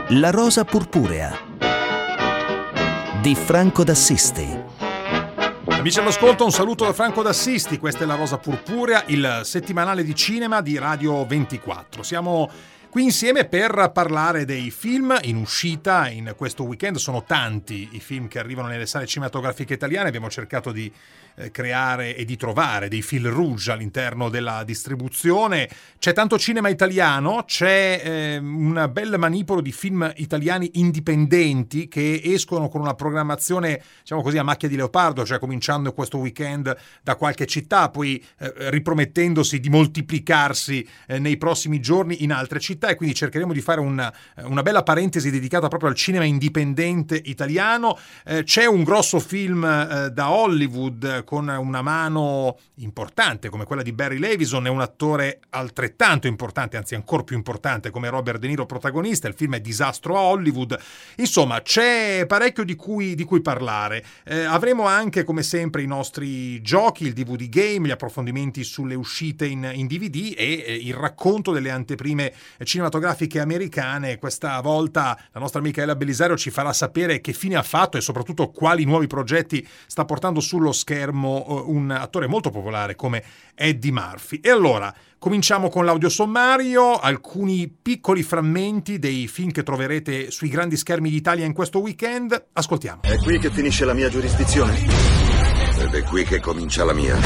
La rosa purpurea di Franco d'Assisti. Amici all'ascolto, un saluto da Franco d'Assisti. Questa è La rosa purpurea, il settimanale di cinema di Radio 24. Siamo qui insieme per parlare dei film in uscita in questo weekend. Sono tanti i film che arrivano nelle sale cinematografiche italiane. Abbiamo cercato di creare e di trovare dei fil rouge all'interno della distribuzione. C'è tanto cinema italiano, c'è un bel manipolo di film italiani indipendenti che escono con una programmazione, diciamo così, a macchia di leopardo, cioè cominciando questo weekend da qualche città, poi ripromettendosi di moltiplicarsi nei prossimi giorni in altre città, e quindi cercheremo di fare una bella parentesi dedicata proprio al cinema indipendente italiano. C'è un grosso film da Hollywood con una mano importante come quella di Barry Levinson e un attore altrettanto importante, anzi ancora più importante, come Robert De Niro protagonista. Il film è Disastro a Hollywood. Insomma, c'è parecchio di cui parlare. Avremo anche, come sempre, i nostri giochi, il DVD Game, gli approfondimenti sulle uscite in DVD e il racconto delle anteprime cinematografiche americane. Questa volta la nostra Micaela Bellisario ci farà sapere che fine ha fatto e soprattutto quali nuovi progetti sta portando sullo schermo un attore molto popolare come Eddie Murphy. E allora cominciamo con l'audiosommario, alcuni piccoli frammenti dei film che troverete sui grandi schermi d'Italia in questo weekend. Ascoltiamo. È qui che finisce la mia giurisdizione. Ed è qui che comincia la mia.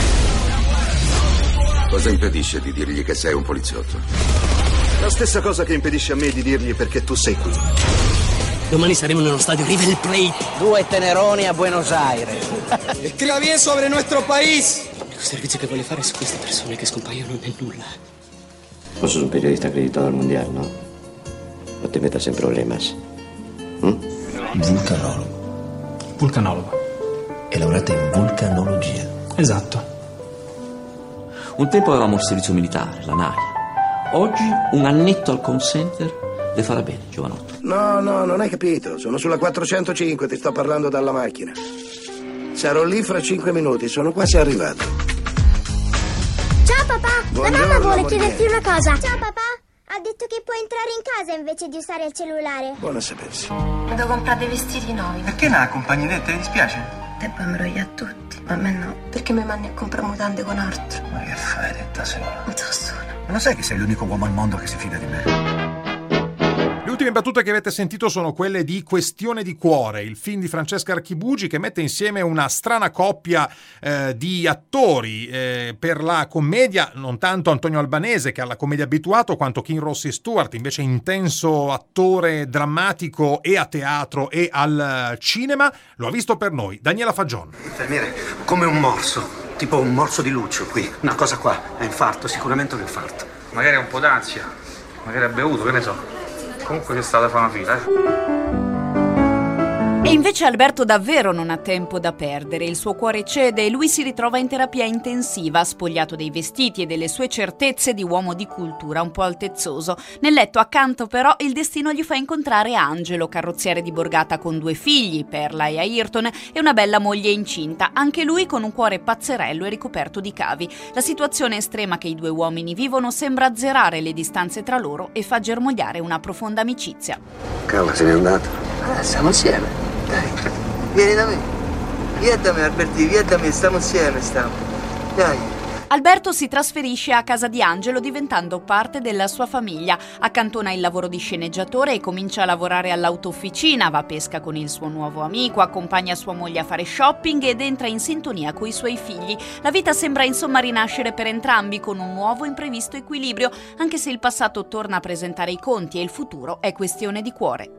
Cosa impedisce di dirgli che sei un poliziotto? La stessa cosa che impedisce a me di dirgli perché tu sei qui. Domani saremo nello stadio River Plate. 2 teneroni a Buenos Aires. Escriba bien sobre nuestro país. L'unico servizio che voglio fare su queste persone che scompaiono nel nulla. Vos sos un periodista acreditado al mundial, ¿no? No te metas en problemas. Vulcanologo. Vulcanologo. E laureata in vulcanologia. Esatto. Un tempo avevamo il servizio militare, la NAI. Oggi un annetto al call center le farà bene, giovanotto. No, non hai capito. Sono sulla 405, ti sto parlando dalla macchina. Sarò lì fra 5 minuti, sono quasi arrivato. Ciao papà, Buongiorno, la mamma vuole amore. chiederti una cosa. Ciao papà, ha detto che puoi entrare in casa invece di usare il cellulare. Buono a sapersi. Devo comprare dei vestiti nuovi. Perché non accompagni te? Ti dispiace? Te poi mi rogli a tutti, ma a me no. Perché mi mandi a comprare mutande con altro? Ma che fai, detta sola? Non so solo. Ma lo sai che sei l'unico uomo al mondo che si fida di me? Le ultime battute che avete sentito sono quelle di Questione di cuore, il film di Francesca Archibugi che mette insieme una strana coppia di attori per la commedia, non tanto Antonio Albanese che alla commedia abituato, quanto Kim Rossi Stewart, invece intenso attore drammatico e a teatro e al cinema. Lo ha visto per noi Daniela Fagion. Infermiere, come un morso, tipo un morso di Lucio qui. Una cosa qua, è infarto, sicuramente un infarto. Magari è un po' d'ansia, magari ha bevuto, che ne so. Comunque c'è stata fa una fila, E invece Alberto davvero non ha tempo da perdere, il suo cuore cede e lui si ritrova in terapia intensiva, spogliato dei vestiti e delle sue certezze di uomo di cultura, un po' altezzoso. Nel letto accanto però il destino gli fa incontrare Angelo, carrozziere di borgata con 2 figli, Perla e Ayrton, e una bella moglie incinta, anche lui con un cuore pazzerello e ricoperto di cavi. La situazione estrema che i 2 uomini vivono sembra azzerare le distanze tra loro e fa germogliare una profonda amicizia. Carla se n'è andata. Siamo insieme. Dai, vieni da me. Via da me, Alberti, via da me, stiamo insieme, Dai. Alberto si trasferisce a casa di Angelo diventando parte della sua famiglia, accantona il lavoro di sceneggiatore e comincia a lavorare all'autofficina, va a pesca con il suo nuovo amico, accompagna sua moglie a fare shopping ed entra in sintonia coi suoi figli. La vita sembra insomma rinascere per entrambi con un nuovo imprevisto equilibrio, anche se il passato torna a presentare i conti e il futuro è questione di cuore.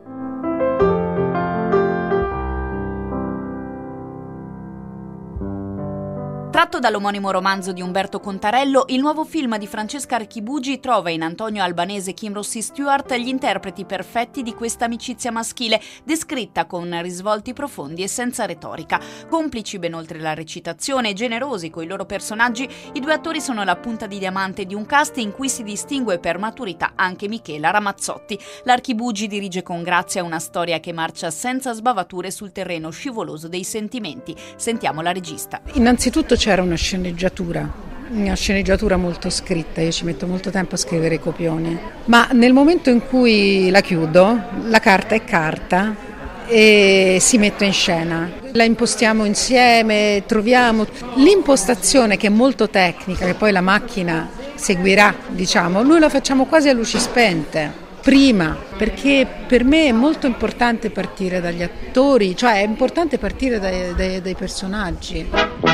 Tratto dall'omonimo romanzo di Umberto Contarello, il nuovo film di Francesca Archibugi trova in Antonio Albanese e Kim Rossi Stewart gli interpreti perfetti di questa amicizia maschile, descritta con risvolti profondi e senza retorica. Complici ben oltre la recitazione e generosi coi loro personaggi, i 2 attori sono la punta di diamante di un cast in cui si distingue per maturità anche Michela Ramazzotti. L'Archibugi dirige con grazia una storia che marcia senza sbavature sul terreno scivoloso dei sentimenti. Sentiamo la regista. Innanzitutto c'era una sceneggiatura una sceneggiatura molto scritta, io ci metto molto tempo a scrivere i copioni, ma nel momento in cui la chiudo, la carta è carta e si mette in scena. La impostiamo insieme, troviamo l'impostazione che è molto tecnica, che poi la macchina seguirà, diciamo, noi la facciamo quasi a luci spente. Prima, perché per me è molto importante partire dagli attori, cioè è importante partire dai personaggi.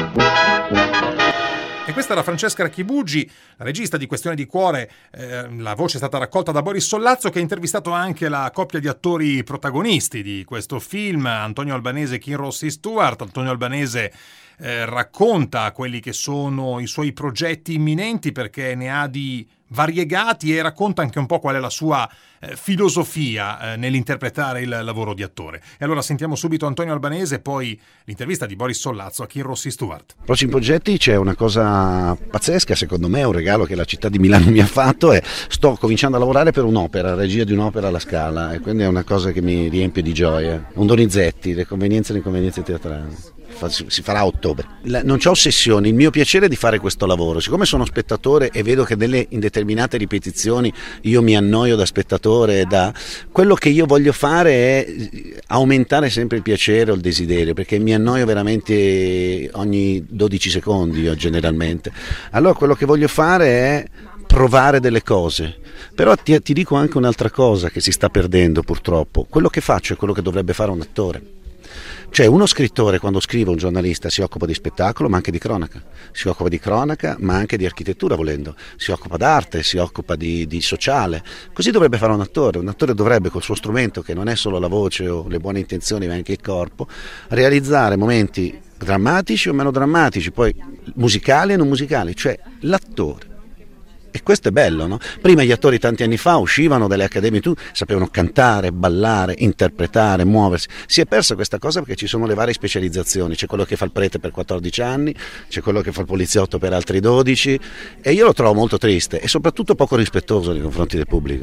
E questa era Francesca Archibugi, la regista di Questione di cuore. La voce è stata raccolta da Boris Sollazzo, che ha intervistato anche la coppia di attori protagonisti di questo film, Antonio Albanese e Kim Rossi Stewart. Antonio Albanese racconta quelli che sono i suoi progetti imminenti, perché ne ha di variegati, e racconta anche un po' qual è la sua filosofia nell'interpretare il lavoro di attore. E allora sentiamo subito Antonio Albanese e poi l'intervista di Boris Sollazzo a Kim Rossi Stewart. Prossimi progetti, c'è una cosa pazzesca, secondo me è un regalo che la città di Milano mi ha fatto, e sto cominciando a lavorare per un'opera, regia di un'opera alla Scala, e quindi è una cosa che mi riempie di gioia. Un Donizetti, le convenienze e le inconvenienze teatrali. Si farà a ottobre. Non c'ho ossessioni, il mio piacere è di fare questo lavoro. Siccome sono spettatore e vedo che nelle indeterminate ripetizioni io mi annoio da spettatore, quello che io voglio fare è aumentare sempre il piacere o il desiderio, perché mi annoio veramente ogni 12 secondi io generalmente. Allora quello che voglio fare è provare delle cose, però ti dico anche un'altra cosa che si sta perdendo purtroppo. Quello che faccio è quello che dovrebbe fare un attore. Cioè uno scrittore, quando scrive, un giornalista, si occupa di spettacolo ma anche di cronaca, si occupa di cronaca ma anche di architettura volendo, si occupa d'arte, si occupa di sociale. Così dovrebbe fare un attore dovrebbe col suo strumento, che non è solo la voce o le buone intenzioni ma anche il corpo, realizzare momenti drammatici o meno drammatici, poi musicali e non musicali, cioè l'attore. E questo è bello, no? Prima gli attori tanti anni fa uscivano dalle accademie, sapevano cantare, ballare, interpretare, muoversi. Si è persa questa cosa perché ci sono le varie specializzazioni, c'è quello che fa il prete per 14 anni, c'è quello che fa il poliziotto per altri 12, e io lo trovo molto triste e soprattutto poco rispettoso nei confronti del pubblico.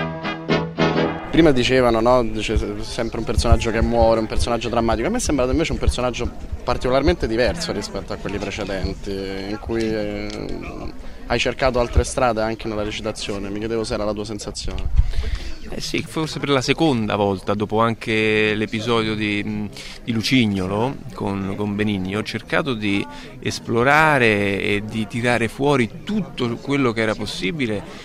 Prima dicevano, no? C'è sempre un personaggio che muore, un personaggio drammatico. A me è sembrato invece un personaggio particolarmente diverso rispetto a quelli precedenti, in cui hai cercato altre strade anche nella recitazione. Mi chiedevo se era la tua sensazione. Sì, forse per la seconda volta, dopo anche l'episodio di Lucignolo con Benigni, ho cercato di esplorare e di tirare fuori tutto quello che era possibile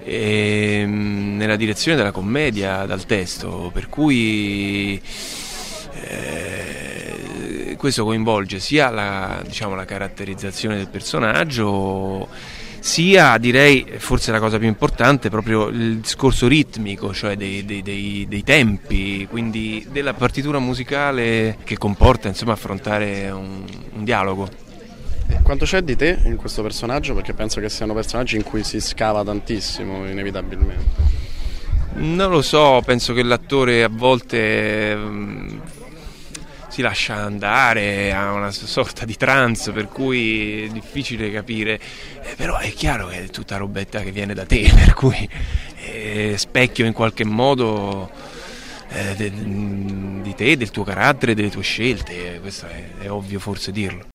nella direzione della commedia dal testo, per cui questo coinvolge sia la caratterizzazione del personaggio, sia, direi, forse la cosa più importante, proprio il discorso ritmico, cioè dei tempi, quindi della partitura musicale, che comporta affrontare un dialogo. Quanto c'è di te in questo personaggio? Perché penso che siano personaggi in cui si scava tantissimo, inevitabilmente. Non lo so, penso che l'attore a volte si lascia andare a una sorta di trance, per cui è difficile capire, però è chiaro che è tutta robetta che viene da te, per cui specchio in qualche modo di te, del tuo carattere, delle tue scelte, questo è ovvio forse dirlo.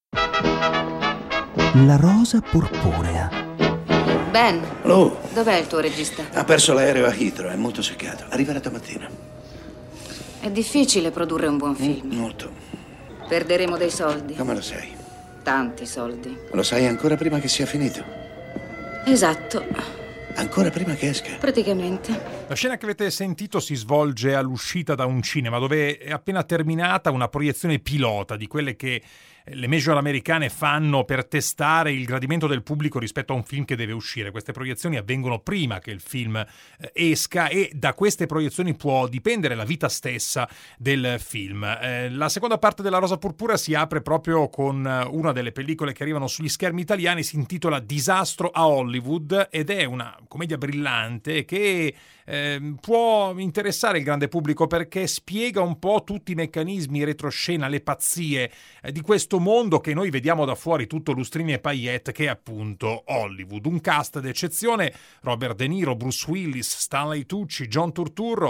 La rosa purpurea. Ben, Hello. Dov'è il tuo regista? Ha perso l'aereo a Heathrow, è molto seccato. Arriverà domattina. È difficile produrre un buon film. Molto. Perderemo dei soldi. Come lo sai? Tanti soldi. Lo sai ancora prima che sia finito? Esatto. Ancora prima che esca? Praticamente. La scena che avete sentito si svolge all'uscita da un cinema, dove è appena terminata una proiezione pilota di quelle che le major americane fanno per testare il gradimento del pubblico rispetto a un film che deve uscire. Queste proiezioni avvengono prima che il film esca, e da queste proiezioni può dipendere la vita stessa del film. La seconda parte della Rosa Purpurea si apre proprio con una delle pellicole che arrivano sugli schermi italiani, si intitola Disastro a Hollywood, ed è una commedia brillante che può interessare il grande pubblico, perché spiega un po' tutti i meccanismi retroscena, le pazzie di questo mondo che noi vediamo da fuori, tutto lustrini e paillette, che è appunto Hollywood. Un cast d'eccezione: Robert De Niro, Bruce Willis, Stanley Tucci, John Turturro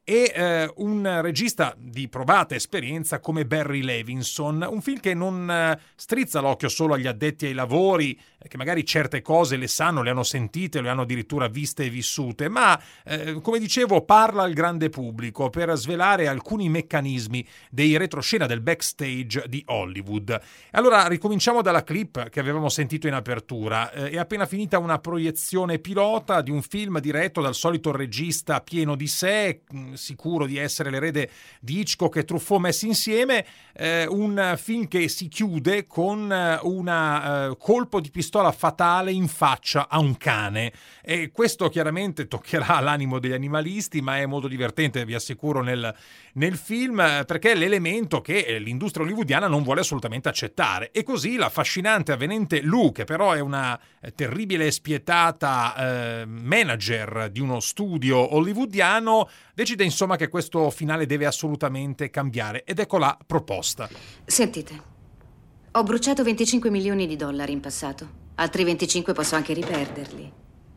e un regista di provata esperienza come Barry Levinson, un film che non strizza l'occhio solo agli addetti ai lavori, che magari certe cose le sanno, le hanno sentite, le hanno addirittura viste e vissute, ma come dicevo parla al grande pubblico per svelare alcuni meccanismi dei retroscena, del backstage di Hollywood. Allora ricominciamo dalla clip che avevamo sentito in apertura. È appena finita una proiezione pilota di un film diretto dal solito regista pieno di sé, sicuro di essere l'erede di Hitchcock e Truffaut messi insieme, un film che si chiude con un colpo di pistola fatale in faccia a un cane, e questo chiaramente toccherà l'animo degli animalisti, ma è molto divertente, vi assicuro, nel film, perché è l'elemento che l'industria hollywoodiana non vuole assolutamente accettare. E così la affascinante avvenente Lou, che però è una terribile e spietata manager di uno studio hollywoodiano, decide insomma che questo finale deve assolutamente cambiare, ed ecco la proposta. Sentite, ho bruciato 25 milioni di dollari in passato, altri 25 posso anche riperderli.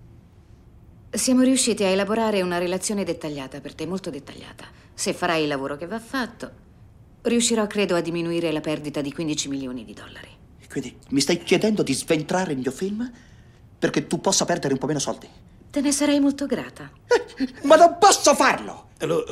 Siamo riusciti a elaborare una relazione dettagliata per te, molto dettagliata. Se farai il lavoro che va fatto, riuscirò, credo, a diminuire la perdita di 15 milioni di dollari. Quindi mi stai chiedendo di sventrare il mio film perché tu possa perdere un po' meno soldi? Te ne sarei molto grata. Ma non posso farlo!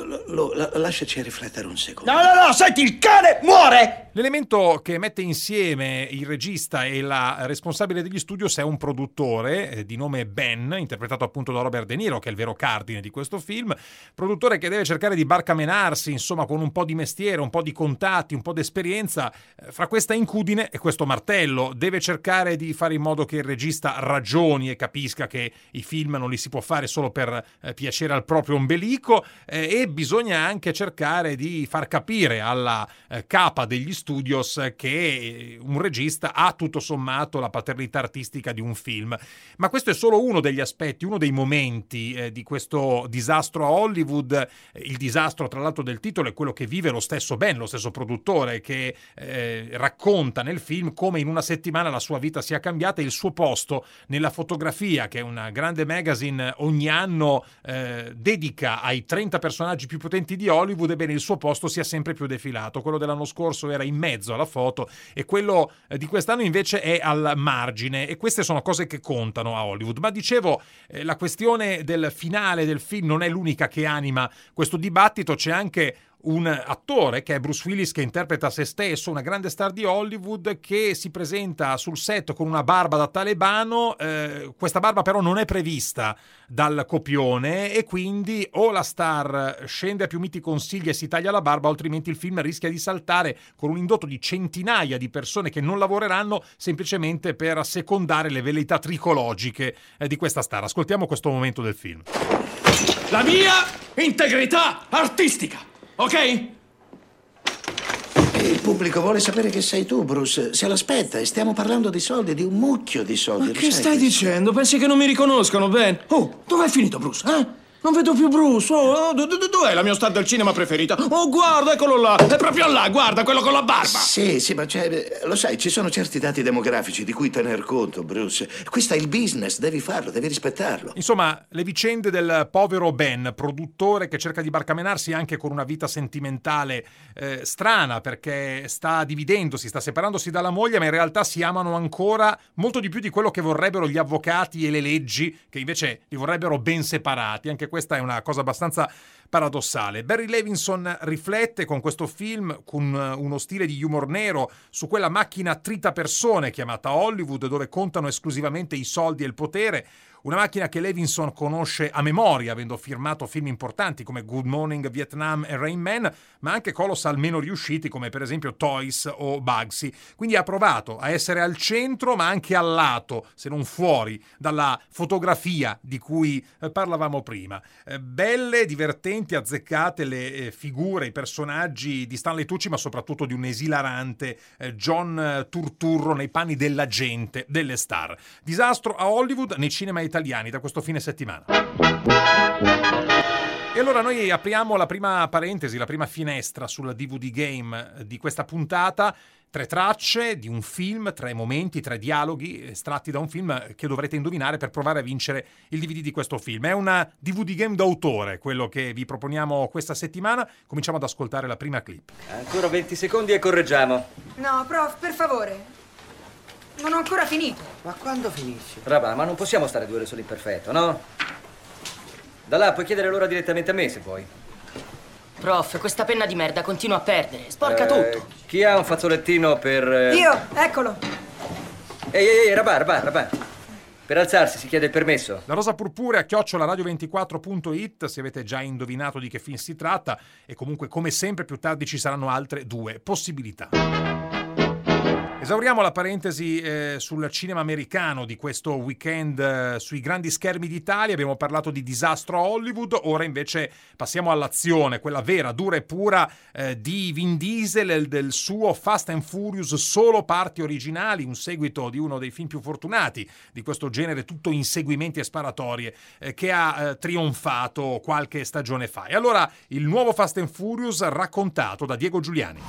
Lasciaci riflettere un secondo. No, senti, il cane muore! L'elemento che mette insieme il regista e la responsabile degli studios è un produttore di nome Ben, interpretato appunto da Robert De Niro, che è il vero cardine di questo film, produttore che deve cercare di barcamenarsi, insomma, con un po' di mestiere, un po' di contatti, un po' di esperienza, fra questa incudine e questo martello. Deve cercare di fare in modo che il regista ragioni e capisca che i film non li si può fare solo per piacere al proprio ombelico, e bisogna anche cercare di far capire alla capa degli studios che un regista ha tutto sommato la paternità artistica di un film. Ma questo è solo uno degli aspetti, uno dei momenti di questo disastro a Hollywood. Il disastro, tra l'altro, del titolo è quello che vive lo stesso Ben, lo stesso produttore, che racconta nel film come in una settimana la sua vita sia cambiata e il suo posto nella fotografia, che è una grande magazine ogni anno dedica ai 30 personaggi più potenti di Hollywood, ebbene il suo posto sia sempre più defilato. Quello dell'anno scorso era in mezzo alla foto e quello di quest'anno invece è al margine, e queste sono cose che contano a Hollywood. Ma dicevo, la questione del finale del film non è l'unica che anima questo dibattito. C'è anche un attore che è Bruce Willis, che interpreta se stesso, una grande star di Hollywood, che si presenta sul set con una barba da talebano. Questa barba però non è prevista dal copione, e quindi o la star scende a più miti consigli e si taglia la barba, altrimenti il film rischia di saltare con un indotto di centinaia di persone che non lavoreranno semplicemente per assecondare le velleità tricologiche di questa star. Ascoltiamo questo momento del film. La mia integrità artistica, ok? Il pubblico vuole sapere che sei tu, Bruce. Se l'aspetta, e stiamo parlando di soldi, di un mucchio di soldi. Ma che stai dicendo? Pensi che non mi riconoscono, Ben? Oh, dov'è finito Bruce, eh? Non vedo più Bruce. Dov'è la mia star del cinema preferita? Oh, guarda, eccolo là. È proprio là, guarda, quello con la barba. Sì, ma lo sai, ci sono certi dati demografici di cui tener conto, Bruce. Questo è il business, devi farlo, devi rispettarlo. Insomma, le vicende del povero Ben, produttore che cerca di barcamenarsi anche con una vita sentimentale strana, perché sta dividendosi, sta separandosi dalla moglie, ma in realtà si amano ancora molto di più di quello che vorrebbero gli avvocati e le leggi, che invece li vorrebbero ben separati. Anche questa è una cosa abbastanza paradossale. Barry Levinson riflette con questo film, con uno stile di humor nero, su quella macchina tritapersone chiamata Hollywood, dove contano esclusivamente i soldi e il potere. Una macchina che Levinson conosce a memoria, avendo firmato film importanti come Good Morning Vietnam e Rain Man, ma anche colossal meno riusciti come per esempio Toys o Bugsy. Quindi ha provato a essere al centro, ma anche al lato, se non fuori, dalla fotografia di cui parlavamo prima. Belle, divertenti, azzeccate le figure, i personaggi di Stanley Tucci, ma soprattutto di un esilarante John Turturro nei panni dell'agente delle star. Disastro a Hollywood nei cinema italiani da questo fine settimana. E allora noi apriamo la prima parentesi, la prima finestra sul DVD Game di questa puntata, 3 tracce di un film, 3 momenti, 3 dialoghi estratti da un film che dovrete indovinare per provare a vincere il DVD di questo film. È una DVD game d'autore, quello che vi proponiamo questa settimana. Cominciamo ad ascoltare la prima clip. Ancora 20 secondi e correggiamo. No, prof, per favore. Non ho ancora finito. Ma quando finisci? Rabà, ma non possiamo stare 2 ore solo in perfetto, no? Da là puoi chiedere l'ora direttamente a me, se vuoi. Prof, questa penna di merda continua a perdere. Sporca tutto. Chi ha un fazzolettino per... Io, eccolo. Ehi, Rabà. Per alzarsi si chiede il permesso. La rosa purpurea @radio24.it, se avete già indovinato di che film si tratta, e comunque come sempre più tardi ci saranno altre 2 possibilità. Esauriamo la parentesi sul cinema americano di questo weekend sui grandi schermi d'Italia. Abbiamo parlato di disastro a Hollywood, ora invece passiamo all'azione, quella vera, dura e pura di Vin Diesel, del suo Fast and Furious solo parti originali, un seguito di uno dei film più fortunati di questo genere, tutto inseguimenti e sparatorie, che ha trionfato qualche stagione fa. E allora il nuovo Fast and Furious raccontato da Diego Giuliani.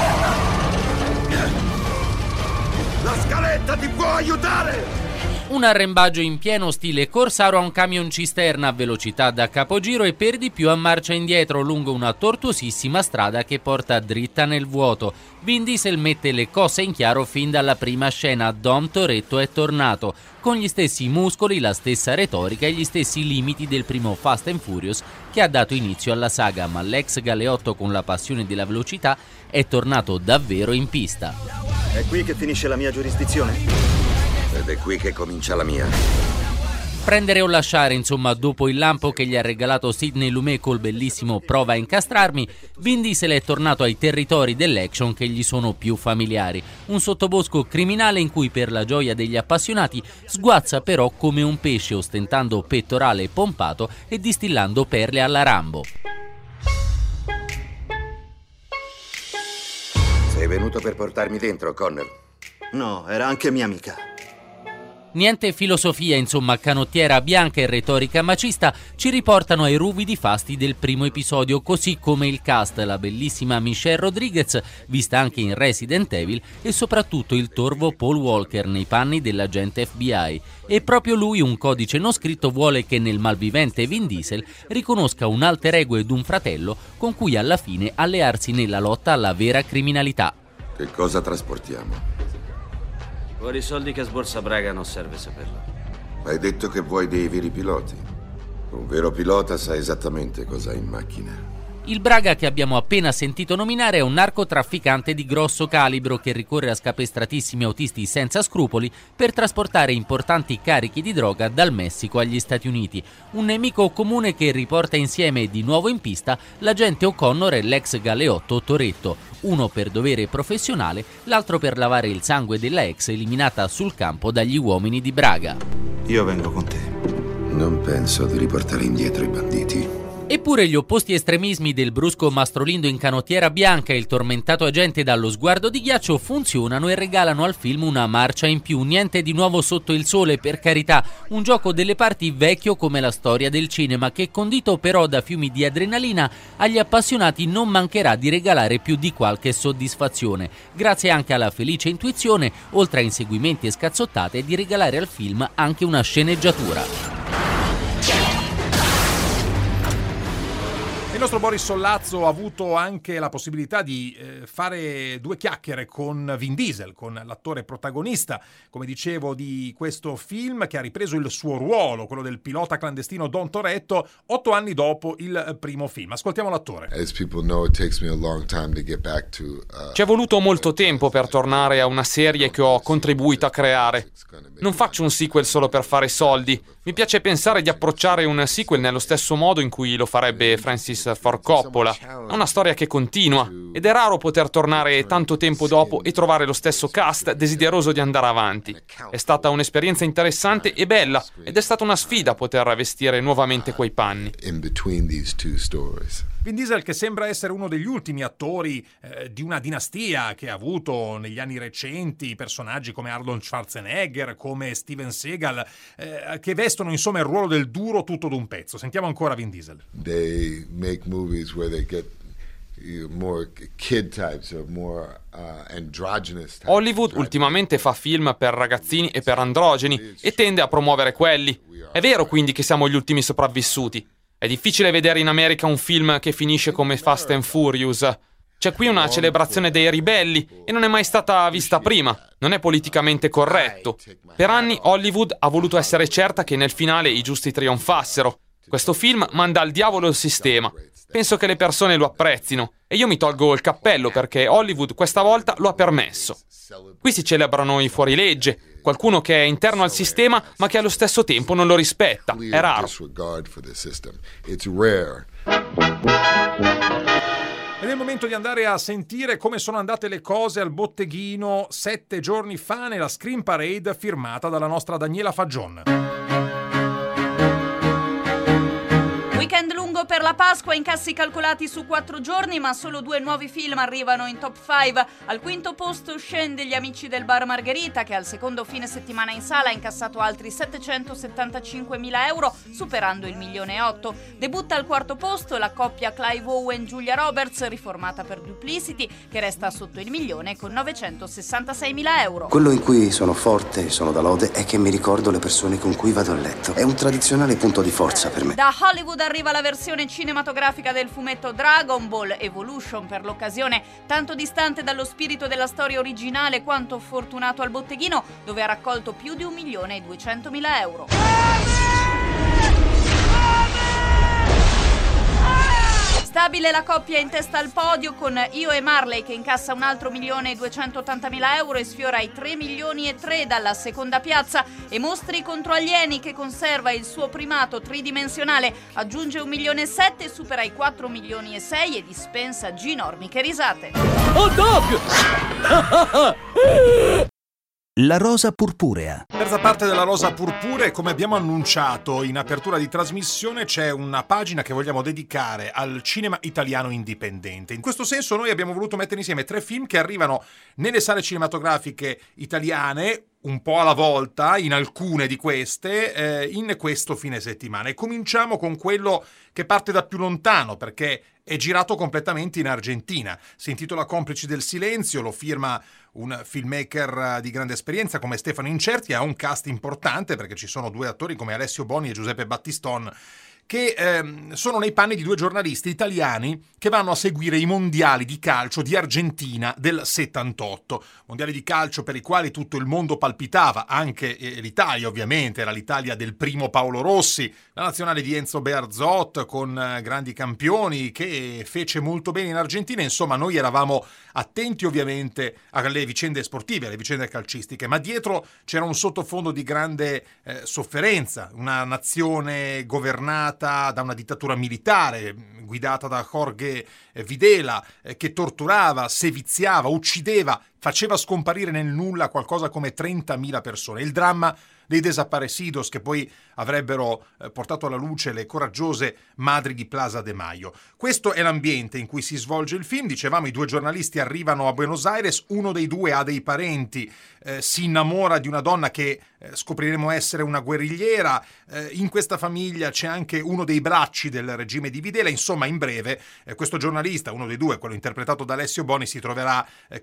La scaletta ti può aiutare! Un arrembaggio in pieno stile Corsaro a un camion cisterna a velocità da capogiro e per di più a marcia indietro lungo una tortuosissima strada che porta dritta nel vuoto. Vin Diesel mette le cose in chiaro fin dalla prima scena. Dom Toretto è tornato, con gli stessi muscoli, la stessa retorica e gli stessi limiti del primo Fast and Furious che ha dato inizio alla saga, ma l'ex galeotto con la passione della velocità è tornato davvero in pista. È qui che finisce la mia giurisdizione? Ed è qui che comincia la mia. Prendere o lasciare, insomma, dopo il lampo che gli ha regalato Sidney Lumet col bellissimo Prova a incastrarmi, Vin Diesel è tornato ai territori dell'action che gli sono più familiari. Un sottobosco criminale in cui, per la gioia degli appassionati, sguazza però come un pesce, ostentando pettorale pompato e distillando perle alla Rambo. Sei venuto per portarmi dentro, Connor? No, era anche mia amica. Niente filosofia, insomma, canottiera bianca e retorica macista ci riportano ai ruvidi fasti del primo episodio, così come il cast, la bellissima Michelle Rodriguez, vista anche in Resident Evil, e soprattutto il torvo Paul Walker nei panni dell'agente FBI. E proprio lui, un codice non scritto, vuole che nel malvivente Vin Diesel riconosca un alter ego ed un fratello con cui alla fine allearsi nella lotta alla vera criminalità. Che cosa trasportiamo? Fuori i soldi che sborsa Braga non serve saperlo. Hai detto che vuoi dei veri piloti. Un vero pilota sa esattamente cosa ha in macchina. Il Braga che abbiamo appena sentito nominare è un narcotrafficante di grosso calibro che ricorre a scapestratissimi autisti senza scrupoli per trasportare importanti carichi di droga dal Messico agli Stati Uniti. Un nemico comune che riporta insieme di nuovo in pista l'agente O'Connor e l'ex galeotto Toretto, uno per dovere professionale, l'altro per lavare il sangue della ex eliminata sul campo dagli uomini di Braga. Io vengo con te. Non penso di riportare indietro i banditi. Eppure gli opposti estremismi del brusco Mastrolindo in canottiera bianca e il tormentato agente dallo sguardo di ghiaccio funzionano e regalano al film una marcia in più. Niente di nuovo sotto il sole, per carità, un gioco delle parti vecchio come la storia del cinema, che condito però da fiumi di adrenalina agli appassionati non mancherà di regalare più di qualche soddisfazione, grazie anche alla felice intuizione, oltre a inseguimenti e scazzottate, di regalare al film anche una sceneggiatura. Il nostro Boris Sollazzo ha avuto anche la possibilità di fare 2 chiacchiere con Vin Diesel, con l'attore protagonista, come dicevo, di questo film, che ha ripreso il suo ruolo, quello del pilota clandestino Dom Toretto, 8 anni dopo il primo film. Ascoltiamo l'attore. Ci è voluto molto tempo per tornare a una serie che ho contribuito a creare. Non faccio un sequel solo per fare soldi. Mi piace pensare di approcciare un sequel nello stesso modo in cui lo farebbe Francis Ford Coppola. È una storia che continua ed è raro poter tornare tanto tempo dopo e trovare lo stesso cast desideroso di andare avanti. È stata un'esperienza interessante e bella ed è stata una sfida poter vestire nuovamente quei panni. Vin Diesel, che sembra essere uno degli ultimi attori di una dinastia che ha avuto negli anni recenti personaggi come Arnold Schwarzenegger, come Steven Seagal, che vestono insomma il ruolo del duro tutto d'un pezzo. Sentiamo ancora Vin Diesel. Hollywood ultimamente fa film per ragazzini e per androgeni e tende a promuovere quelli. È vero quindi che siamo gli ultimi sopravvissuti. È difficile vedere in America un film che finisce come Fast and Furious. C'è qui una celebrazione dei ribelli e non è mai stata vista prima. Non è politicamente corretto. Per anni Hollywood ha voluto essere certa che nel finale i giusti trionfassero. Questo film manda al diavolo il sistema. Penso che le persone lo apprezzino e io mi tolgo il cappello perché Hollywood questa volta lo ha permesso. Qui si celebrano i fuorilegge, qualcuno che è interno al sistema ma che allo stesso tempo non lo rispetta. È raro. Ed è il momento di andare a sentire come sono andate le cose al botteghino 7 giorni fa nella Screen Parade firmata dalla nostra Daniela Fagion. Weekend lungo per la Pasqua, incassi calcolati su 4 giorni, ma solo 2 nuovi film arrivano in top 5. Al quinto posto scende Gli Amici del Bar Margherita, che al secondo fine settimana in sala ha incassato altri 775.000 euro, superando il 1,8 milioni. Debutta al quarto posto la coppia Clive Owen-Julia Roberts, riformata per Duplicity, che resta sotto il 1 milione con 966.000 euro. Quello in cui sono forte e sono da lode è che mi ricordo le persone con cui vado a letto. È un tradizionale punto di forza per me. Da Hollywood arriva la versione cinematografica del fumetto Dragon Ball Evolution, per l'occasione tanto distante dallo spirito della storia originale quanto fortunato al botteghino, dove ha raccolto più di 1.200.000 euro. Stabile la coppia in testa al podio con Io e Marley, che incassa un altro 1.280.000 euro e sfiora i 3,3 milioni dalla seconda piazza, e Mostri contro Alieni, che conserva il suo primato tridimensionale, aggiunge 1,7 milioni e supera i 4,6 milioni e dispensa ginormiche risate. Oh, doppio! La rosa purpurea. Terza parte della rosa purpurea, come abbiamo annunciato in apertura di trasmissione, c'è una pagina che vogliamo dedicare al cinema italiano indipendente. In questo senso noi abbiamo voluto mettere insieme 3 film che arrivano nelle sale cinematografiche italiane, un po' alla volta, in alcune di queste, in questo fine settimana. E cominciamo con quello che parte da più lontano, perché è girato completamente in Argentina. Si intitola Complici del silenzio, lo firma un filmmaker di grande esperienza come Stefano Incerti, ha un cast importante perché ci sono 2 attori come Alessio Boni e Giuseppe Battiston, che sono nei panni di 2 giornalisti italiani che vanno a seguire i mondiali di calcio di Argentina del 78. Mondiali di calcio per i quali tutto il mondo palpitava, anche l'Italia ovviamente, era l'Italia del primo Paolo Rossi, la nazionale di Enzo Bearzot con grandi campioni che fece molto bene in Argentina. Insomma, noi eravamo attenti ovviamente alle vicende sportive, alle vicende calcistiche, ma dietro c'era un sottofondo di grande sofferenza, una nazione governata da una dittatura militare guidata da Jorge Videla, che torturava, seviziava, uccideva, faceva scomparire nel nulla qualcosa come 30.000 persone. Il dramma dei desaparecidos che poi avrebbero portato alla luce le coraggiose madri di Plaza de Mayo. Questo è l'ambiente in cui si svolge il film. Dicevamo, i 2 giornalisti arrivano a Buenos Aires, uno dei 2 ha dei parenti, si innamora di una donna che scopriremo essere una guerrigliera, in questa famiglia c'è anche uno dei bracci del regime di Videla. Insomma, in breve, questo giornalista, uno dei 2, quello interpretato da Alessio Boni, si troverà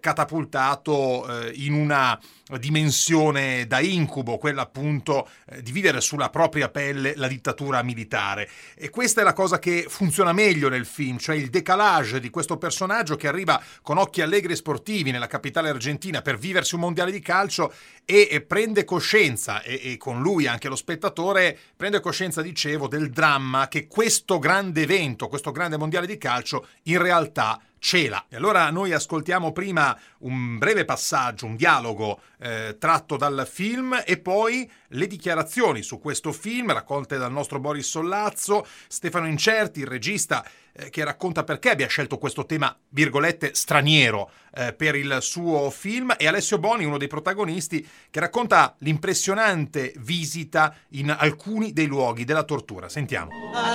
catapultato in una dimensione da incubo, quella appunto di vivere sulla propria pelle la dittatura militare. E questa è la cosa che funziona meglio nel film, cioè il decalage di questo personaggio che arriva con occhi allegri e sportivi nella capitale argentina per viversi un mondiale di calcio e prende coscienza, e con lui anche lo spettatore prende coscienza, dicevo, del dramma che questo grande evento, questo grande mondiale di calcio in realtà cela. E allora noi ascoltiamo prima un breve passaggio, un dialogo tratto dal film, e poi le dichiarazioni su questo film raccolte dal nostro Boris Sollazzo, Stefano Incerti, il regista, che racconta perché abbia scelto questo tema, virgolette, straniero per il suo film, e Alessio Boni, uno dei protagonisti, che racconta l'impressionante visita in alcuni dei luoghi della tortura. Sentiamo.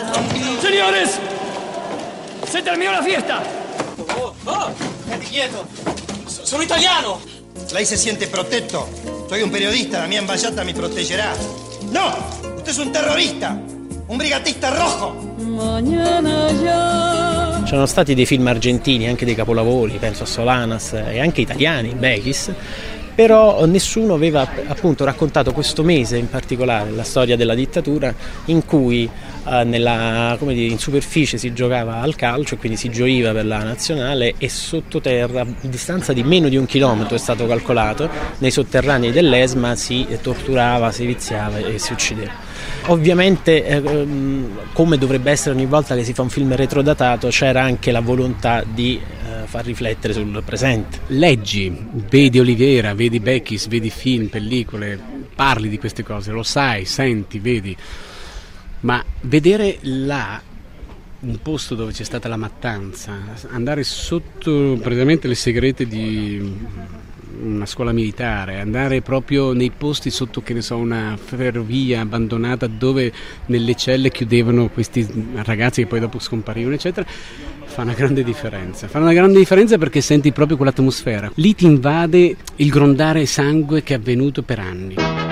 Señores, se terminó la fiesta. State quieto. Sono italiano. Lei se siente protetto. Soy un periodista, la mia ambasciata mi proteggerà. No, usted es un terrorista, un brigatista rojo. C'erano stati dei film argentini, anche dei capolavori, penso a Solanas, e anche italiani, Bechis, però nessuno aveva appunto raccontato questo mese in particolare, la storia della dittatura, in cui in superficie si giocava al calcio e quindi si gioiva per la nazionale, e sottoterra, a distanza di meno di 1 chilometro è stato calcolato, nei sotterranei dell'ESMA si torturava, si viziava e si uccideva. Ovviamente, come dovrebbe essere ogni volta che si fa un film retrodatato, c'era anche la volontà di far riflettere sul presente. Leggi, vedi Oliveira, vedi Bechis, vedi film, pellicole, parli di queste cose, lo sai, senti, vedi, ma vedere là un posto dove c'è stata la mattanza, andare sotto praticamente le segrete di una scuola militare, andare proprio nei posti sotto, che ne so, una ferrovia abbandonata dove nelle celle chiudevano questi ragazzi che poi dopo scomparivano, eccetera, fa una grande differenza. Fa una grande differenza perché senti proprio quell'atmosfera. Lì ti invade il grondare sangue che è avvenuto per anni.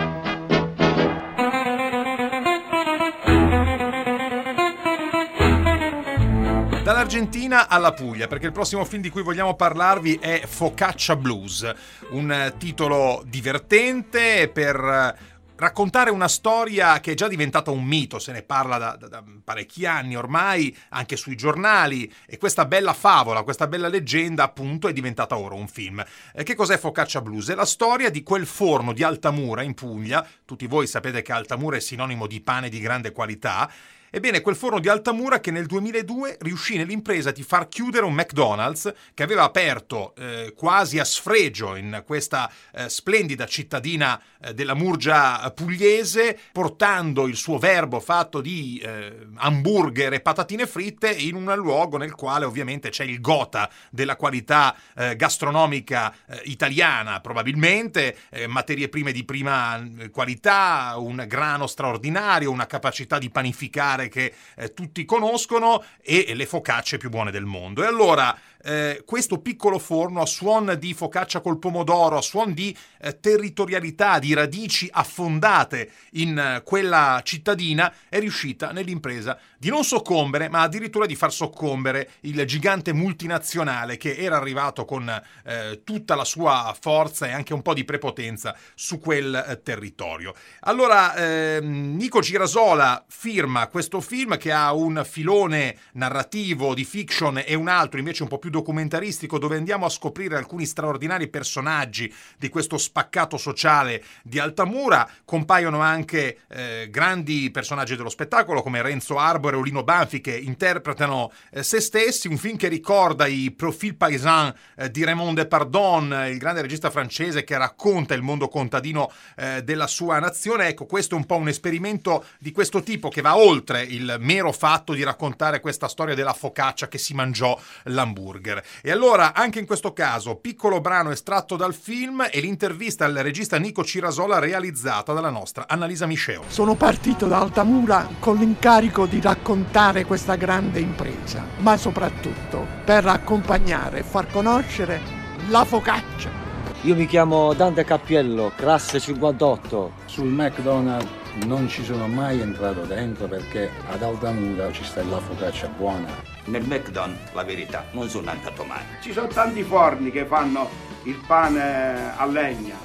Dall'Argentina alla Puglia, perché il prossimo film di cui vogliamo parlarvi è Focaccia Blues, un titolo divertente per raccontare una storia che è già diventata un mito, se ne parla da parecchi anni ormai, anche sui giornali, e questa bella favola, questa bella leggenda appunto è diventata ora un film. Che cos'è Focaccia Blues? È la storia di quel forno di Altamura in Puglia. Tutti voi sapete che Altamura è sinonimo di pane di grande qualità. Ebbene, quel forno di Altamura che nel 2002 riuscì nell'impresa di far chiudere un McDonald's che aveva aperto quasi a sfregio in questa splendida cittadina della Murgia pugliese, portando il suo verbo fatto di hamburger e patatine fritte in un luogo nel quale ovviamente c'è il gotha della qualità gastronomica italiana, probabilmente, materie prime di prima qualità, un grano straordinario, una capacità di panificare che tutti conoscono e le focacce più buone del mondo. E allora questo piccolo forno, a suon di focaccia col pomodoro, a suon di territorialità, di radici affondate in quella cittadina, è riuscita nell'impresa di non soccombere, ma addirittura di far soccombere il gigante multinazionale che era arrivato con tutta la sua forza e anche un po' di prepotenza su quel territorio. Allora Nico Girasola firma questo film che ha un filone narrativo di fiction e un altro invece un po' più documentaristico, dove andiamo a scoprire alcuni straordinari personaggi di questo spaccato sociale di Altamura. Compaiono anche grandi personaggi dello spettacolo come Renzo Arbore o Lino Banfi, che interpretano se stessi. Un film che ricorda i Profil Paysan di Raymond Depardon, il grande regista francese che racconta il mondo contadino della sua nazione. Ecco, questo è un po' un esperimento di questo tipo che va oltre il mero fatto di raccontare questa storia della focaccia che si mangiò l'hamburger. E allora, anche in questo caso, piccolo brano estratto dal film e l'intervista al regista Nico Girasola realizzata dalla nostra Annalisa Misceo. Sono partito da Altamura con l'incarico di raccontare questa grande impresa, ma soprattutto per accompagnare e far conoscere la focaccia. Io mi chiamo Dante Cappiello, classe 58. Sul McDonald's non ci sono mai entrato dentro perché ad Altamura ci sta la focaccia buona. Nel McDonald's, la verità, non sono andato mai. Ci sono tanti forni che fanno il pane a legna.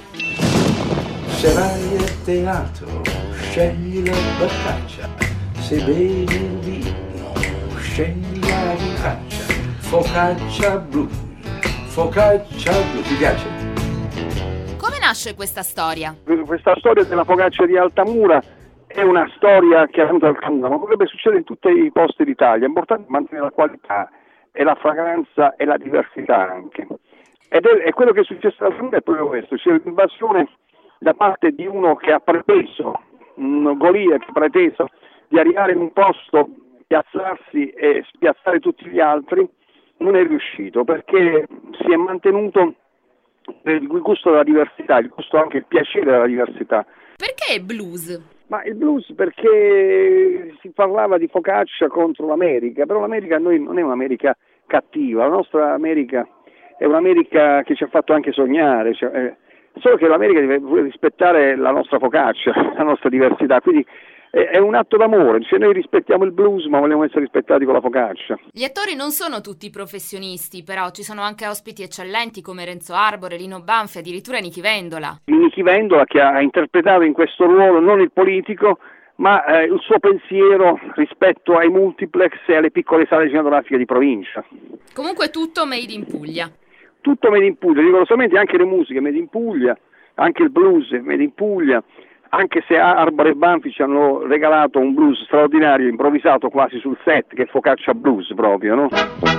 Se vai a teatro, scegli la focaccia. Se bevi il vino, scegli la focaccia. Focaccia blu. Focaccia blu, ti piace? Come nasce questa storia? Questa storia della focaccia di Altamura è una storia che è venuta da Altamura, ma potrebbe succedere in tutti i posti d'Italia. È importante mantenere la qualità e la fragranza e la diversità anche. Ed è quello che è successo ad Altamura, è proprio questo. C'è l'invasione da parte di uno che ha preteso, un Golia che ha preteso di arrivare in un posto, piazzarsi e spiazzare tutti gli altri. Non è riuscito perché si è mantenuto il gusto della diversità, il gusto anche il piacere della diversità. Perché blues? Ma il blues perché si parlava di focaccia contro l'America, però l'America a noi non è un'America cattiva, la nostra America è un'America che ci ha fatto anche sognare, solo che l'America deve rispettare la nostra focaccia, la nostra diversità, quindi è un atto d'amore, cioè noi rispettiamo il blues ma vogliamo essere rispettati con la focaccia. Gli attori non sono tutti professionisti, però ci sono anche ospiti eccellenti come Renzo Arbore, Lino Banfi, addirittura Nichi Vendola. Nichi Vendola che ha interpretato in questo ruolo non il politico, ma il suo pensiero rispetto ai multiplex e alle piccole sale cinematografiche di provincia. Comunque tutto made in Puglia. Tutto made in Puglia, rigorosamente anche le musiche made in Puglia, anche il blues made in Puglia, anche se Arbore e Banfi ci hanno regalato un blues straordinario, improvvisato quasi sul set, che è Focaccia Blues proprio, no?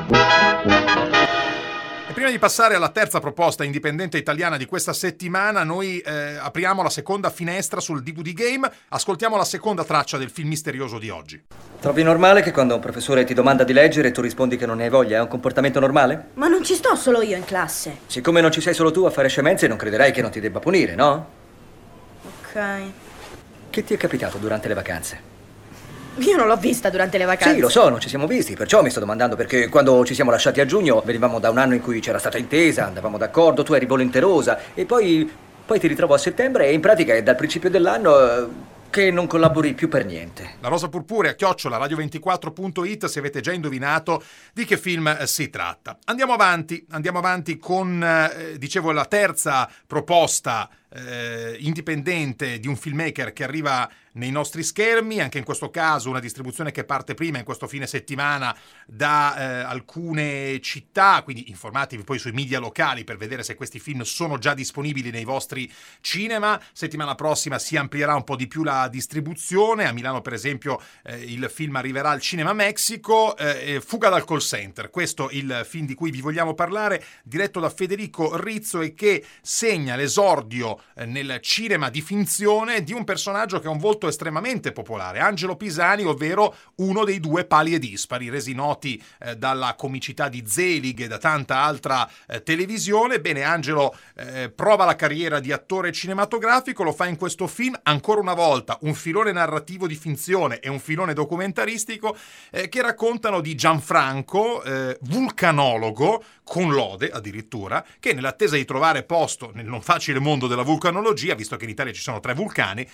Prima di passare alla terza proposta indipendente italiana di questa settimana, noi apriamo la seconda finestra sul DVD Game, ascoltiamo la seconda traccia del film misterioso di oggi. Trovi normale che quando un professore ti domanda di leggere tu rispondi che non ne hai voglia? È un comportamento normale? Ma non ci sto solo io in classe. Siccome non ci sei solo tu a fare scemenze, non crederai che non ti debba punire, no? Ok. Che ti è capitato durante le vacanze? Io non l'ho vista durante le vacanze. Sì, lo so, non ci siamo visti, perciò mi sto domandando perché quando ci siamo lasciati a giugno venivamo da un anno in cui c'era stata intesa, andavamo d'accordo, tu eri volenterosa e poi ti ritrovo a settembre e in pratica è dal principio dell'anno che non collabori più per niente. La Rosa Purpurea, @radio24.it, se avete già indovinato di che film si tratta. Andiamo avanti con, dicevo, la terza proposta indipendente di un filmmaker che arriva nei nostri schermi, anche in questo caso una distribuzione che parte prima in questo fine settimana da alcune città, quindi informatevi poi sui media locali per vedere se questi film sono già disponibili nei vostri cinema. Settimana prossima si amplierà un po' di più la distribuzione, a Milano per esempio il film arriverà al Cinema Mexico. Fuga dal call center, questo il film di cui vi vogliamo parlare, diretto da Federico Rizzo e che segna l'esordio nel cinema di finzione di un personaggio che ha un volto estremamente popolare, Angelo Pisani, ovvero uno dei due Pali e Dispari, resi noti dalla comicità di Zelig e da tanta altra televisione. Bene, Angelo prova la carriera di attore cinematografico, lo fa in questo film, ancora una volta un filone narrativo di finzione e un filone documentaristico che raccontano di Gianfranco, vulcanologo, con lode addirittura, che nell'attesa di trovare posto nel non facile mondo della vulcanologia, visto che in Italia ci sono 3 vulcani,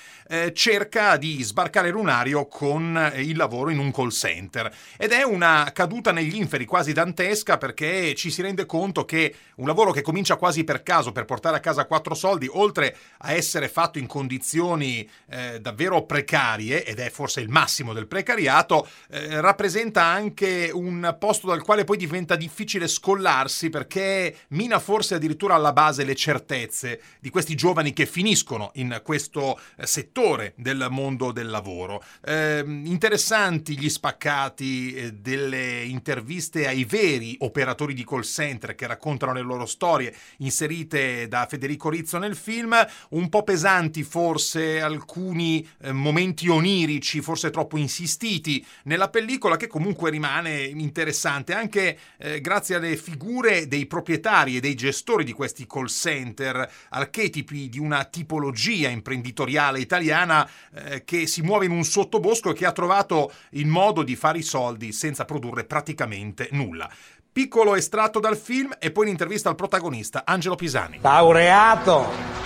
cerca di sbarcare lunario con il lavoro in un call center. Ed è una caduta negli inferi quasi dantesca, perché ci si rende conto che un lavoro che comincia quasi per caso per portare a casa 4 soldi, oltre a essere fatto in condizioni davvero precarie, ed è forse il massimo del precariato, rappresenta anche un posto dal quale poi diventa difficile scollarsi, perché mina forse addirittura alla base le certezze di questi giovani che finiscono in questo settore del mondo del lavoro. Interessanti gli spaccati delle interviste ai veri operatori di call center che raccontano le loro storie, inserite da Federico Rizzo nel film, un po' pesanti forse alcuni momenti onirici, forse troppo insistiti nella pellicola, che comunque rimane interessante anche grazie alle figure dei proprietari e dei gestori di questi call center, archetipi di una tipologia imprenditoriale italiana che si muove in un sottobosco e che ha trovato il modo di fare i soldi senza produrre praticamente nulla. Piccolo estratto dal film e poi l'intervista al protagonista, Angelo Pisani. Laureato!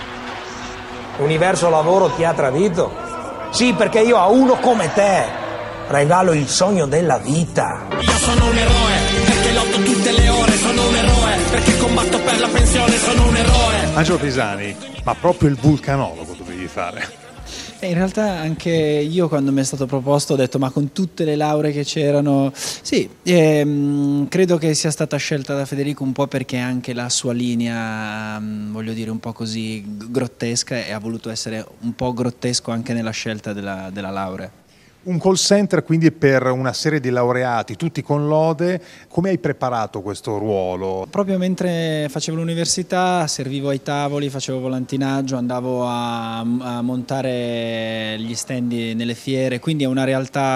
L'universo lavoro ti ha tradito? Sì, perché io a uno come te regalo il sogno della vita. Io sono un eroe, perché lotto tutte le ore, sono un eroe, perché combatto per la pensione, sono un eroe. Angelo Pisani, ma proprio il vulcanologo dovevi fare. In realtà anche io, quando mi è stato proposto, ho detto ma con tutte le lauree che c'erano, sì, credo che sia stata scelta da Federico un po' perché anche la sua linea, voglio dire, un po' così grottesca, e ha voluto essere un po' grottesco anche nella scelta della laurea. Un call center quindi per una serie di laureati, tutti con lode. Come hai preparato questo ruolo? Proprio mentre facevo l'università, servivo ai tavoli, facevo volantinaggio, andavo a montare gli stand nelle fiere, quindi è una realtà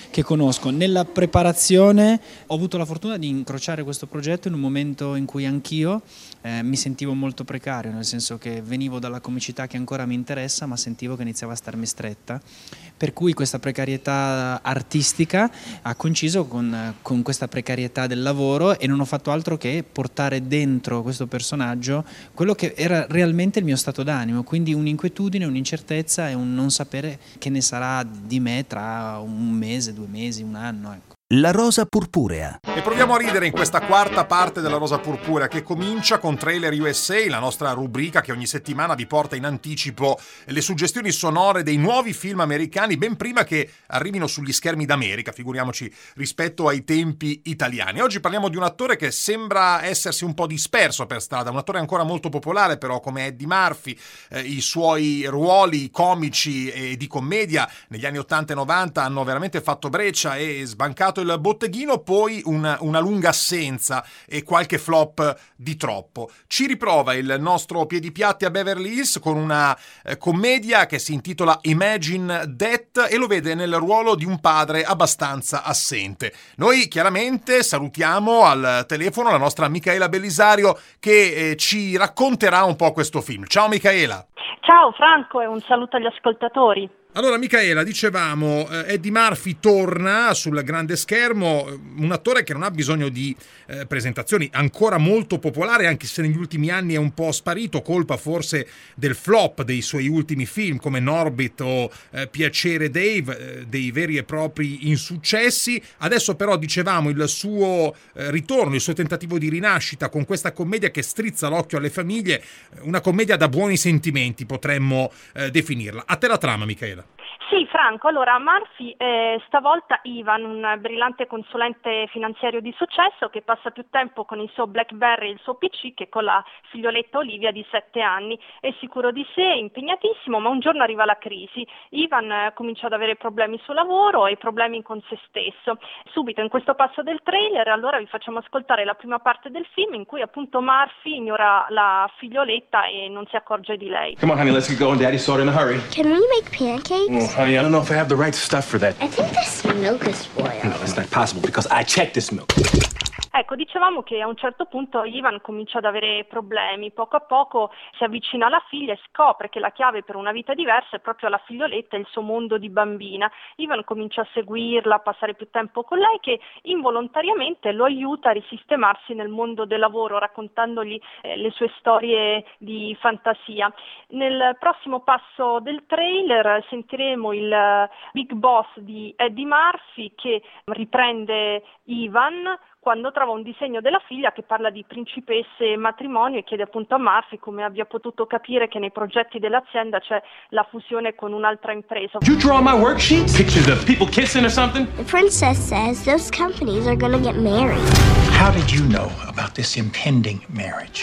che conosco. Nella preparazione ho avuto la fortuna di incrociare questo progetto in un momento in cui anch'io mi sentivo molto precario, nel senso che venivo dalla comicità che ancora mi interessa, ma sentivo che iniziava a starmi stretta, per cui questa precarietà artistica ha coinciso con questa precarietà del lavoro, e non ho fatto altro che portare dentro questo personaggio quello che era realmente il mio stato d'animo, quindi un'inquietudine, un'incertezza e un non sapere che ne sarà di me tra un mese, 2 mesi, un anno, ecco. La rosa purpurea. E proviamo a ridere in questa quarta parte della rosa purpurea, che comincia con Trailer USA, la nostra rubrica che ogni settimana vi porta in anticipo le suggestioni sonore dei nuovi film americani ben prima che arrivino sugli schermi d'America, figuriamoci rispetto ai tempi italiani. Oggi parliamo di un attore che sembra essersi un po' disperso per strada, un attore ancora molto popolare però come Eddie Murphy. I suoi ruoli comici e di commedia negli anni 80 e 90 hanno veramente fatto breccia e sbancato il botteghino, poi una lunga assenza e qualche flop di troppo. Ci riprova il nostro piedipiatti a Beverly Hills con una commedia che si intitola Imagine That e lo vede nel ruolo di un padre abbastanza assente. Noi chiaramente salutiamo al telefono la nostra Micaela Bellisario che ci racconterà un po' questo film. Ciao Micaela! Ciao Franco e un saluto agli ascoltatori. Allora Micaela, dicevamo, Eddie Murphy torna sul grande schermo, un attore che non ha bisogno di presentazioni, ancora molto popolare anche se negli ultimi anni è un po' sparito, colpa forse del flop dei suoi ultimi film come Norbit o Piacere Dave, dei veri e propri insuccessi. Adesso però dicevamo il suo ritorno, il suo tentativo di rinascita con questa commedia che strizza l'occhio alle famiglie, una commedia da buoni sentimenti potremmo definirla. A te la trama Micaela. Sì, Franco, allora Murphy stavolta Ivan, un brillante consulente finanziario di successo che passa più tempo con il suo BlackBerry e il suo PC che con la figlioletta Olivia di 7 anni. È sicuro di sé, impegnatissimo, ma un giorno arriva la crisi. Ivan comincia ad avere problemi sul lavoro e problemi con se stesso. Subito in questo passo del trailer, allora vi facciamo ascoltare la prima parte del film in cui appunto Murphy ignora la figlioletta e non si accorge di lei. Come on, honey, let's get going. Daddy's sort in a hurry. Can we make pancakes? Honey, I don't know if I have the right stuff for that. I think this milk is spoiled. No, that's not possible because I checked this milk. Ecco, dicevamo che a un certo punto Ivan comincia ad avere problemi, poco a poco si avvicina alla figlia e scopre che la chiave per una vita diversa è proprio la figlioletta e il suo mondo di bambina. Ivan comincia a seguirla, a passare più tempo con lei che involontariamente lo aiuta a risistemarsi nel mondo del lavoro, raccontandogli le sue storie di fantasia. Nel prossimo passo del trailer sentiremo il big boss di Eddie Murphy che riprende Ivan quando trova un disegno della figlia che parla di principesse e matrimonio e chiede appunto a Murphy come abbia potuto capire che nei progetti dell'azienda c'è la fusione con un'altra impresa. Did you draw my worksheet? Pictures of people kissing or something? The princess says those companies are gonna get married. How did you know about this impending marriage?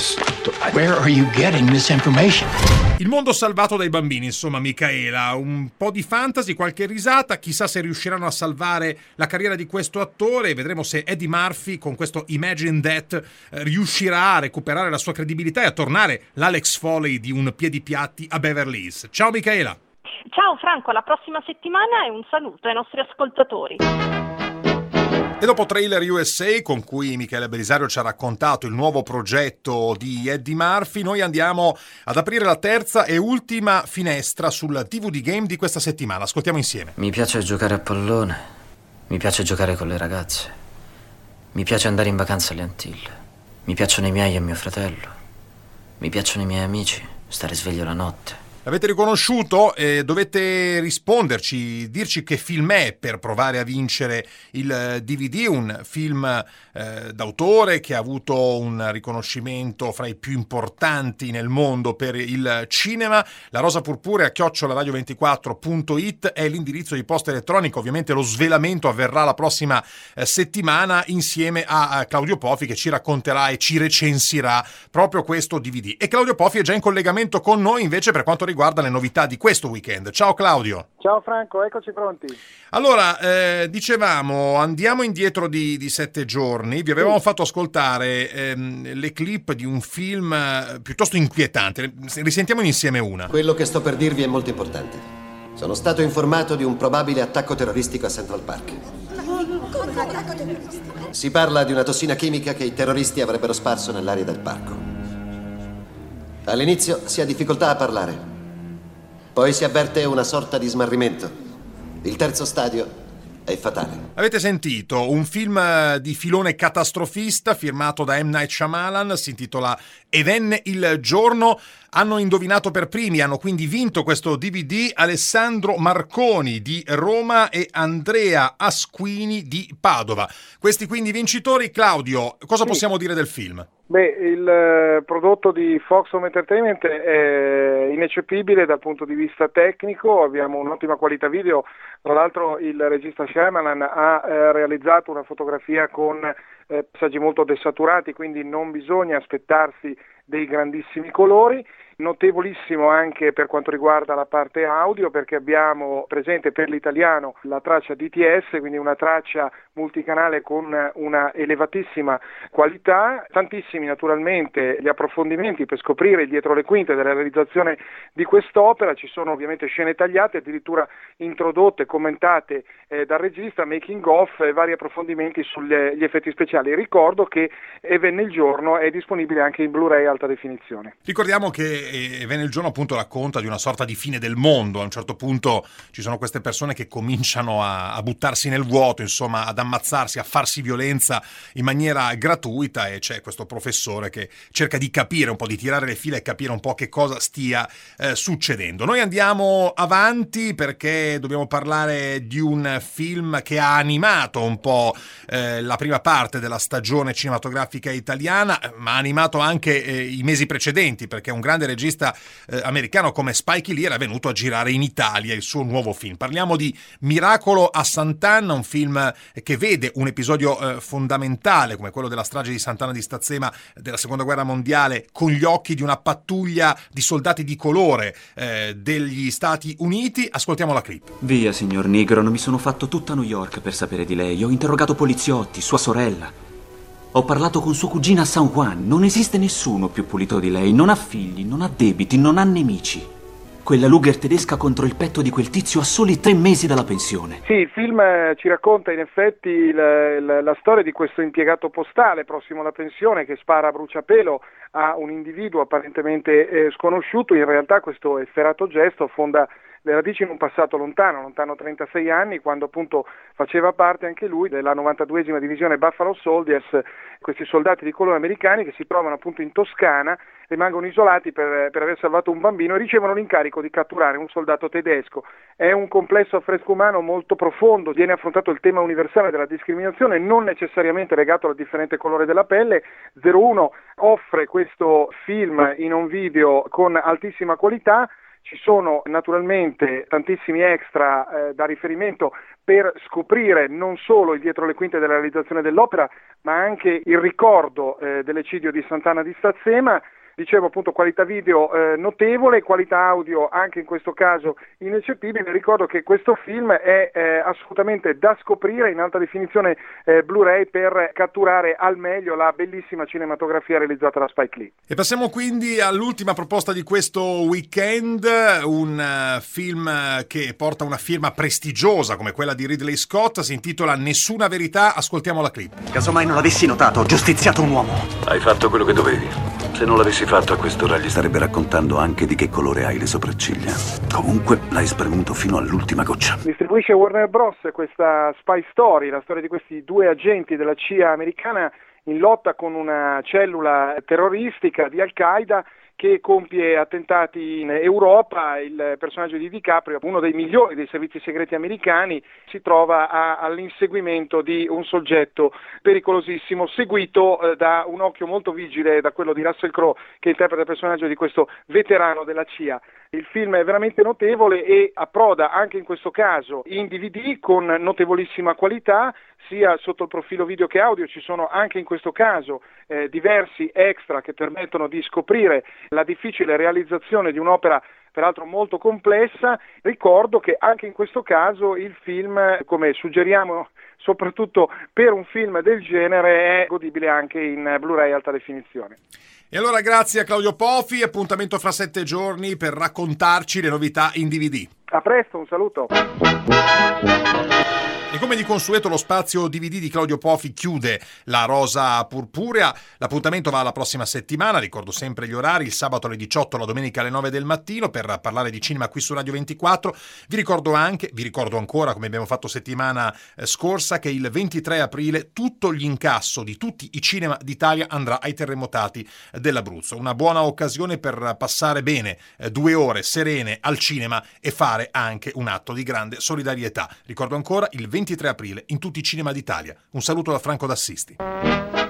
Where are you getting this information? Il mondo salvato dai bambini, insomma, Micaela. Un po' di fantasy, qualche risata, chissà se riusciranno a salvare la carriera di questo attore. Vedremo se Eddie Murphy con questo Imagine That riuscirà a recuperare la sua credibilità e a tornare l'Alex Foley di un piedipiatti a Beverly Hills. Ciao Micaela! Ciao Franco, alla prossima settimana e un saluto ai nostri ascoltatori. E dopo Trailer USA, con cui Michele Belisario ci ha raccontato il nuovo progetto di Eddie Murphy, noi andiamo ad aprire la terza e ultima finestra sul DVD Game di questa settimana. Ascoltiamo insieme. Mi piace giocare a pallone, mi piace giocare con le ragazze, mi piace andare in vacanza alle Antille, mi piacciono i miei e mio fratello, mi piacciono i miei amici, stare sveglio la notte. L'avete riconosciuto? Dovete risponderci, dirci che film è per provare a vincere il DVD, un film d'autore che ha avuto un riconoscimento fra i più importanti nel mondo per il cinema. La rosa purpurea @radio24.it è l'indirizzo di posta elettronica. Ovviamente lo svelamento avverrà la prossima settimana insieme a Claudio Pofi che ci racconterà e ci recensirà proprio questo DVD. E Claudio Pofi è già in collegamento con noi invece per quanto riguarda le novità di questo weekend. Ciao Claudio. Ciao Franco, eccoci pronti. Allora, dicevamo, andiamo indietro di 7 giorni. Vi avevamo fatto ascoltare le clip di un film piuttosto inquietante. Risentiamone insieme una. Quello che sto per dirvi è molto importante. Sono stato informato di un probabile attacco terroristico a Central Park. Come un attacco terroristico? Si parla di una tossina chimica che i terroristi avrebbero sparso nell'area del parco. All'inizio si ha difficoltà a parlare. Poi si avverte una sorta di smarrimento. Il terzo stadio è fatale. Avete sentito un film di filone catastrofista firmato da M. Night Shyamalan, si intitola E venne il giorno. Hanno indovinato per primi, hanno quindi vinto questo DVD Alessandro Marconi di Roma e Andrea Asquini di Padova. Questi quindi vincitori. Claudio, cosa possiamo dire del film? Beh, il prodotto di Fox Home Entertainment è ineccepibile dal punto di vista tecnico, abbiamo un'ottima qualità video, tra l'altro il regista Shyamalan ha realizzato una fotografia con passaggi molto desaturati, quindi non bisogna aspettarsi dei grandissimi colori. Notevolissimo anche per quanto riguarda la parte audio, perché abbiamo presente per l'italiano la traccia DTS, quindi una traccia multicanale con una elevatissima qualità, tantissimi naturalmente gli approfondimenti per scoprire dietro le quinte della realizzazione di quest'opera, ci sono ovviamente scene tagliate, addirittura introdotte, commentate dal regista, making of e vari approfondimenti sugli effetti speciali. Ricordo che E venne il giorno è disponibile anche in Blu-ray alta definizione. Ricordiamo che E venne il giorno appunto racconta di una sorta di fine del mondo. A un certo punto ci sono queste persone che cominciano a buttarsi nel vuoto, insomma ad ammazzarsi, a farsi violenza in maniera gratuita, e c'è questo professore che cerca di capire un po', di tirare le fila e capire un po' che cosa stia succedendo. Noi andiamo avanti perché dobbiamo parlare di un film che ha animato un po' la prima parte della stagione cinematografica italiana, ma ha animato anche i mesi precedenti, perché un grande regista americano come Spike Lee era venuto a girare in Italia il suo nuovo film. Parliamo di Miracolo a Sant'Anna, un film che vede un episodio fondamentale come quello della strage di Sant'Anna di Stazzema della Seconda Guerra Mondiale con gli occhi di una pattuglia di soldati di colore degli Stati Uniti. Ascoltiamo la clip. Via, signor Nigro, non mi sono fatto tutta New York per sapere di lei. Ho interrogato poliziotti, sua sorella. Ho parlato con sua cugina a San Juan. Non esiste nessuno più pulito di lei. Non ha figli, non ha debiti, non ha nemici. Quella Luger tedesca contro il petto di quel tizio a soli 3 mesi dalla pensione. Sì, il film ci racconta in effetti la storia di questo impiegato postale prossimo alla pensione che spara a bruciapelo a un individuo apparentemente sconosciuto. In realtà questo efferato gesto affonda le radici in un passato lontano 36 anni, quando appunto faceva parte anche lui della 92esima divisione Buffalo Soldiers, questi soldati di colore americani che si trovano appunto in Toscana, rimangono isolati per aver salvato un bambino e ricevono l'incarico di catturare un soldato tedesco. È un complesso affresco umano molto profondo, viene affrontato il tema universale della discriminazione, non necessariamente legato al differente colore della pelle. 01 offre questo film in un video con altissima qualità. Ci sono naturalmente tantissimi extra da riferimento per scoprire non solo il dietro le quinte della realizzazione dell'opera, ma anche il ricordo dell'eccidio di Sant'Anna di Stazzema. Dicevo appunto qualità video notevole, qualità audio anche in questo caso ineccepibile. Ricordo che questo film è assolutamente da scoprire in alta definizione Blu-ray per catturare al meglio la bellissima cinematografia realizzata da Spike Lee. E passiamo quindi all'ultima proposta di questo weekend, un film che porta una firma prestigiosa come quella di Ridley Scott, si intitola Nessuna verità. Ascoltiamo la clip. Casomai non l'avessi notato, ho giustiziato un uomo. Hai fatto quello che dovevi. Se non l'avessi fatto a quest'ora gli starebbe raccontando anche di che colore hai le sopracciglia. Comunque l'hai spremuto fino all'ultima goccia. Distribuisce Warner Bros. Questa spy story, la storia di questi 2 agenti della CIA americana in lotta con una cellula terroristica di Al-Qaeda che compie attentati in Europa. Il personaggio di DiCaprio, uno dei migliori dei servizi segreti americani, si trova all'inseguimento di un soggetto pericolosissimo, seguito da un occhio molto vigile, da quello di Russell Crowe, che interpreta il personaggio di questo veterano della CIA. Il film è veramente notevole e approda anche in questo caso in DVD con notevolissima qualità, sia sotto il profilo video che audio. Ci sono anche in questo caso diversi extra che permettono di scoprire la difficile realizzazione di un'opera peraltro molto complessa. Ricordo che anche in questo caso il film, come suggeriamo soprattutto per un film del genere, è godibile anche in Blu-ray alta definizione. E allora grazie a Claudio Pofi, appuntamento fra 7 giorni per raccontarci le novità in DVD. A presto, un saluto. E come di consueto lo spazio DVD di Claudio Pofi chiude La Rosa Purpurea. L'appuntamento va alla prossima settimana, ricordo sempre gli orari, il sabato alle 18, la domenica alle 9 del mattino per parlare di cinema qui su Radio 24. Vi ricordo ancora, come abbiamo fatto settimana scorsa, che il 23 aprile tutto l'incasso di tutti i cinema d'Italia andrà ai terremotati dell'Abruzzo. Una buona occasione per passare bene 2 ore serene al cinema e fare anche un atto di grande solidarietà. Ricordo ancora il 23 aprile in tutti i cinema d'Italia. Un saluto da Franco D'Assisti.